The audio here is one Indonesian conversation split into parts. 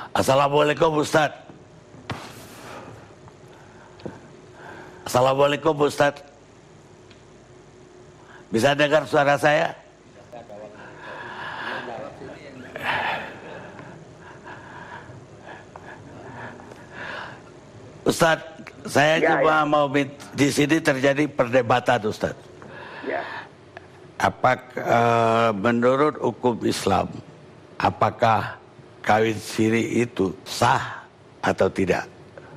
Assalamualaikum Ustaz. Assalamualaikum Ustaz. Bisa dengar suara saya? Ustaz, saya cuma mau di sini terjadi perdebatan Ustaz. Ya. Apakah menurut hukum Islam, apakah kawin siri itu sah atau tidak?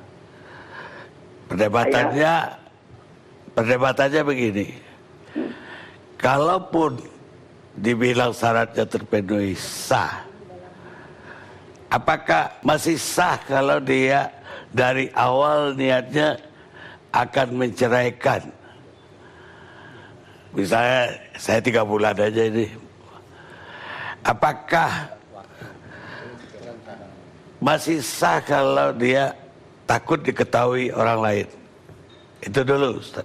Perdebatannya begini. Kalaupun dibilang syaratnya terpenuhi sah, apakah masih sah kalau dia dari awal niatnya akan menceraikan? Misalnya saya 3 bulan aja ini. Apakah masih sah kalau dia takut diketahui orang lain? Itu dulu Ustaz.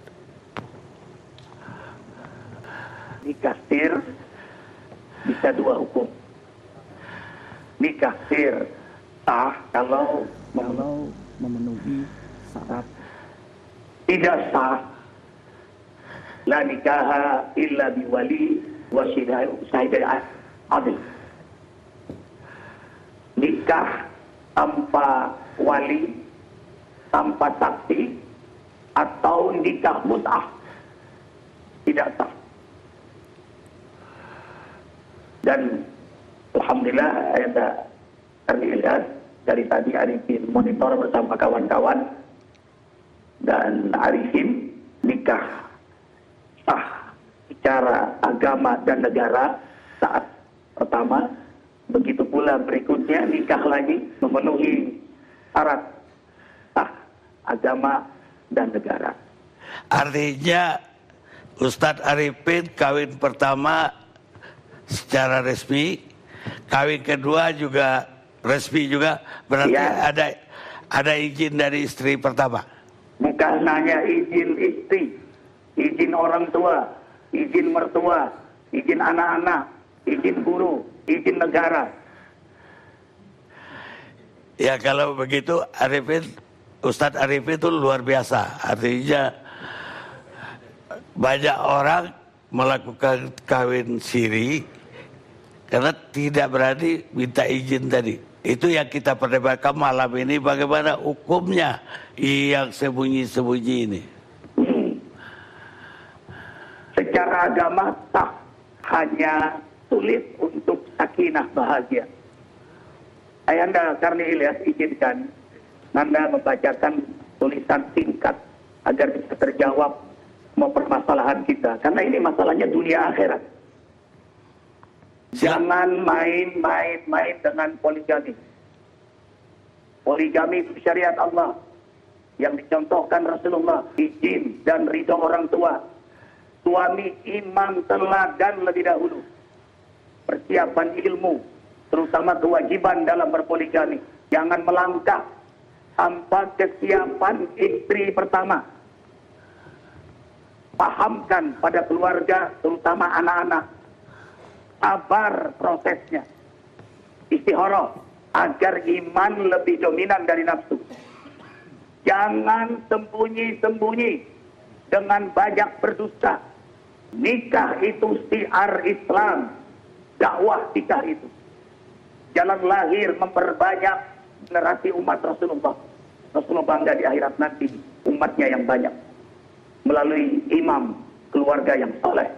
Nikah sir bisa 2 hukum. Nikah sir sah kalau memenuhi syarat. Tidak sah. La nikaha illa biwali wa syahidai adil. Nikah tanpa wali, tanpa saksi, atau nikah mut'ah tidak sah. Dan alhamdulillah kami lihat dari tadi Arifin monitor bersama kawan-kawan, dan Arifin nikah sah secara agama dan negara saat pertama. Begitu pula berikutnya nikah lagi memenuhi syarat sah agama dan negara. Artinya Ustadz Arifin kawin pertama secara resmi, kawin kedua juga resmi juga, berarti ya, ada izin dari istri pertama. Bukan hanya izin istri, izin orang tua, izin mertua, izin anak-anak, izin guru, izin negara. Ya kalau begitu Ustadz Arifin itu luar biasa. Artinya banyak orang melakukan kawin siri karena tidak berani minta izin tadi. Itu yang kita perdebatkan malam ini, bagaimana hukumnya yang sembunyi-sembunyi ini. Secara agama sah, hanya sulit untuk sakinah bahagia. Ayanda Karni Ilyas izinkan Nanda membacakan tulisan singkat agar bisa terjawab semua permasalahan kita. Karena ini masalahnya dunia akhirat. Jangan main-main dengan poligami. Poligami itu syariat Allah yang dicontohkan Rasulullah, izin dan ridho orang tua. Suami imam teladan lebih dahulu. Persiapan ilmu, terutama kewajiban dalam berpoligami. Jangan melangkah tanpa kesiapan istri pertama. Pahamkan pada keluarga, terutama anak-anak. Sabar prosesnya, istikharah agar iman lebih dominan dari nafsu. Jangan sembunyi-sembunyi dengan banyak berdusta. Nikah itu syiar Islam, dakwah nikah itu jalan lahir memperbanyak generasi umat Rasulullah. Rasulullah bangga di akhirat nanti umatnya yang banyak melalui imam keluarga yang soleh.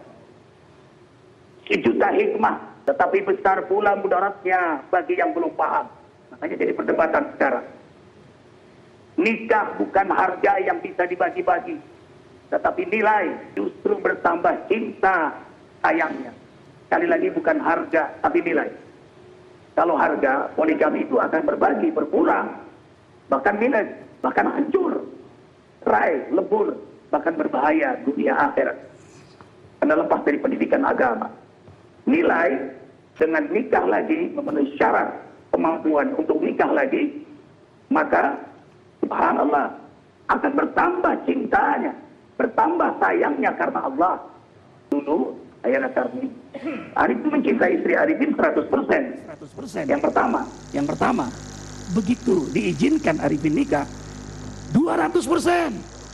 1 juta hikmah, tetapi besar pula mudaratnya bagi yang belum paham. Makanya jadi perdebatan sekarang. Nikah bukan harga yang bisa dibagi-bagi, tetapi nilai justru bertambah cinta sayangnya. Sekali lagi bukan harga, tapi nilai. Kalau harga, poligami itu akan berbagi, berkurang, bahkan minus, bahkan hancur, cerai, lebur, bahkan berbahaya dunia akhirat. Karena lepas dari pendidikan agama. Nilai dengan nikah lagi memenuhi syarat kemampuan untuk nikah lagi, maka subhanallah akan bertambah cintanya, bertambah sayangnya karena Allah. Dulu Ayana Karni Arif itu mencintai istri Arifin 100%. Yang pertama begitu diizinkan arifin nikah 200%.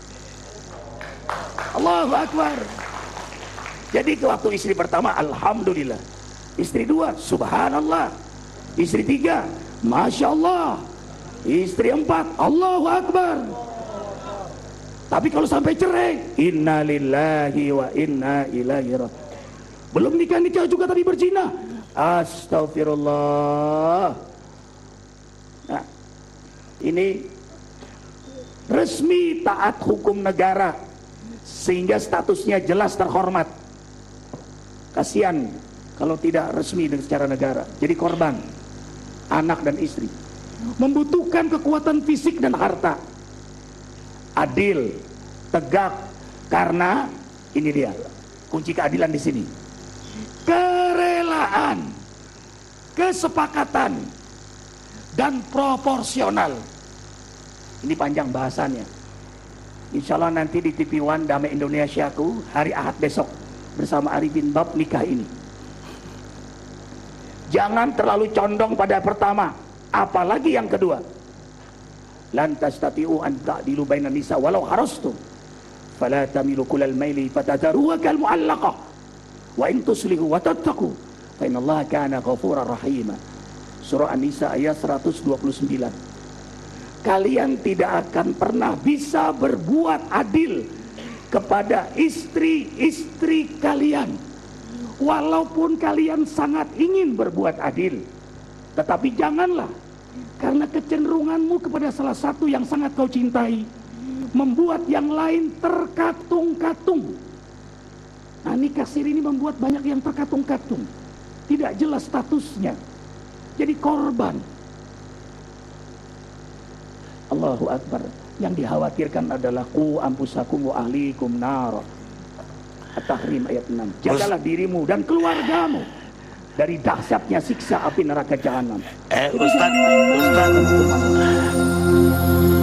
Allahu Akbar. Jadi waktu istri pertama alhamdulillah, istri dua subhanallah, istri tiga masya Allah, istri empat Allahu Akbar. Tapi kalau sampai cerai, inna lillahi wa inna ilaihi raji'un. Belum nikah juga tapi berzina, astagfirullah. Nah, ini resmi taat hukum negara sehingga statusnya jelas terhormat. Kasihan kalau tidak resmi secara negara, jadi korban anak dan istri, membutuhkan kekuatan fisik dan harta. Adil, tegak, karena ini dia kunci keadilan di sini. Kerelaan, kesepakatan, dan proporsional. Ini panjang bahasannya. Insya Allah nanti di TV One Damai Indonesiaku hari Ahad besok bersama Arifin bab nikah ini. Jangan terlalu condong pada pertama, apalagi yang kedua. Lan tastati'u an ta'dilu bainan nisa walau harastum fala tamilu kullal maili fatadharuha kal mu'allaqah wa in tuslihu wa tattaqu fa innallaha kana ghafurar rahima. Surah An-Nisa ayat 129. Kalian tidak akan pernah bisa berbuat adil kepada istri-istri kalian walaupun kalian sangat ingin berbuat adil, tetapi janganlah karena kecenderunganmu kepada salah satu yang sangat kau cintai membuat yang lain terkatung-katung. Nah, nikah siri ini membuat banyak yang terkatung-katung, tidak jelas statusnya, jadi korban. Allahu Akbar. Yang dikhawatirkan adalah qu anfusakum wa ahlikum nar. At-Tahrim ayat 6. Jagalah dirimu dan keluargamu dari dahsyatnya siksa api neraka jahanam. Ustaz